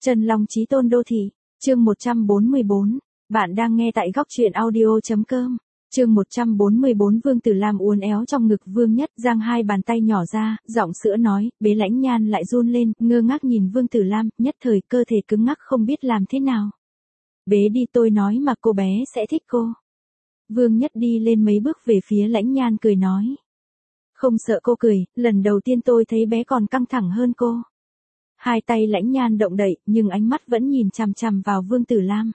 Chân Long Chí Tôn Đô Thị, chương 144, bạn đang nghe tại góc truyện audio.com. Chương 144 Vương Tử Lam uốn éo trong ngực Vương Nhất, giang hai bàn tay nhỏ ra, giọng sữa nói, bế Lãnh Nhan lại run lên, ngơ ngác nhìn Vương Tử Lam, nhất thời cơ thể cứng ngắc không biết làm thế nào. Bế đi, tôi nói mà cô bé sẽ thích cô. Vương Nhất đi lên mấy bước về phía Lãnh Nhan cười nói. Không sợ cô cười, lần đầu tiên tôi thấy bé còn căng thẳng hơn cô. Hai tay Lãnh Nhan động đậy, nhưng ánh mắt vẫn nhìn chằm chằm vào Vương Tử Lam.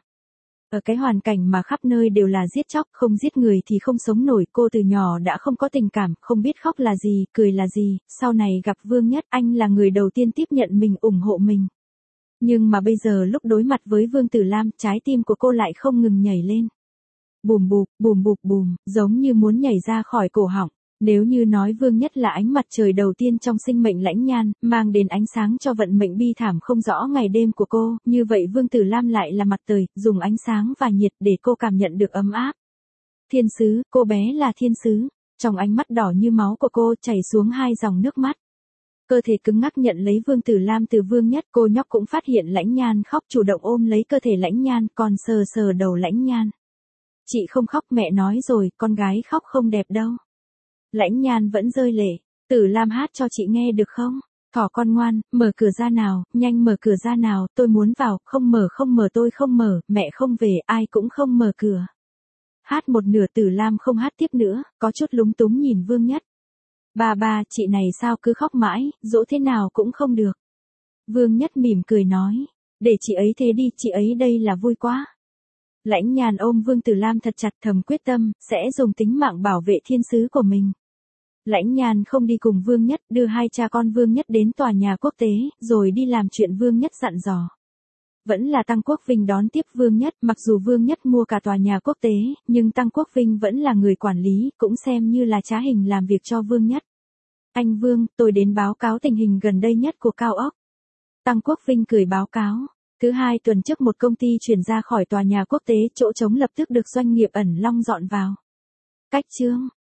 Ở cái hoàn cảnh mà khắp nơi đều là giết chóc, không giết người thì không sống nổi, cô từ nhỏ đã không có tình cảm, không biết khóc là gì, cười là gì, sau này gặp Vương Nhất, anh là người đầu tiên tiếp nhận mình, ủng hộ mình. Nhưng mà bây giờ lúc đối mặt với Vương Tử Lam, trái tim của cô lại không ngừng nhảy lên. Bùm bụp, bùm bụp bùm, giống như muốn nhảy ra khỏi cổ họng. Nếu như nói Vương Nhất là ánh mặt trời đầu tiên trong sinh mệnh Lãnh Nhan, mang đến ánh sáng cho vận mệnh bi thảm không rõ ngày đêm của cô, như vậy Vương Tử Lam lại là mặt trời, dùng ánh sáng và nhiệt để cô cảm nhận được ấm áp. Thiên sứ, cô bé là thiên sứ. Trong ánh mắt đỏ như máu của cô chảy xuống hai dòng nước mắt. Cơ thể cứng ngắc nhận lấy Vương Tử Lam từ Vương Nhất, cô nhóc cũng phát hiện Lãnh Nhan khóc, chủ động ôm lấy cơ thể Lãnh Nhan, còn sờ sờ đầu Lãnh Nhan. Chị không khóc, mẹ nói rồi, con gái khóc không đẹp đâu. Lãnh Nhan vẫn rơi lệ. Tử Lam hát cho chị nghe được không? Thỏ con ngoan, mở cửa ra nào, nhanh mở cửa ra nào, tôi muốn vào, không mở tôi không mở, mẹ không về, ai cũng không mở cửa. Hát một nửa Tử Lam không hát tiếp nữa, có chút lúng túng nhìn Vương Nhất. Ba, chị này sao cứ khóc mãi, dỗ thế nào cũng không được. Vương Nhất mỉm cười nói, để chị ấy thế đi, chị ấy đây là vui quá. Lãnh Nhan ôm Vương Tử Lam thật chặt, thầm quyết tâm, sẽ dùng tính mạng bảo vệ thiên sứ của mình. Lãnh Nhan không đi cùng Vương Nhất, đưa hai cha con Vương Nhất đến tòa nhà quốc tế, rồi đi làm chuyện Vương Nhất dặn dò. Vẫn là Tăng Quốc Vinh đón tiếp Vương Nhất, mặc dù Vương Nhất mua cả tòa nhà quốc tế, nhưng Tăng Quốc Vinh vẫn là người quản lý, cũng xem như là trá hình làm việc cho Vương Nhất. Anh Vương, tôi đến báo cáo tình hình gần đây nhất của cao ốc. Tăng Quốc Vinh cười báo cáo. Thứ hai tuần trước một công ty chuyển ra khỏi tòa nhà quốc tế, chỗ trống lập tức được doanh nghiệp Ẩn Long dọn vào. Cách chương.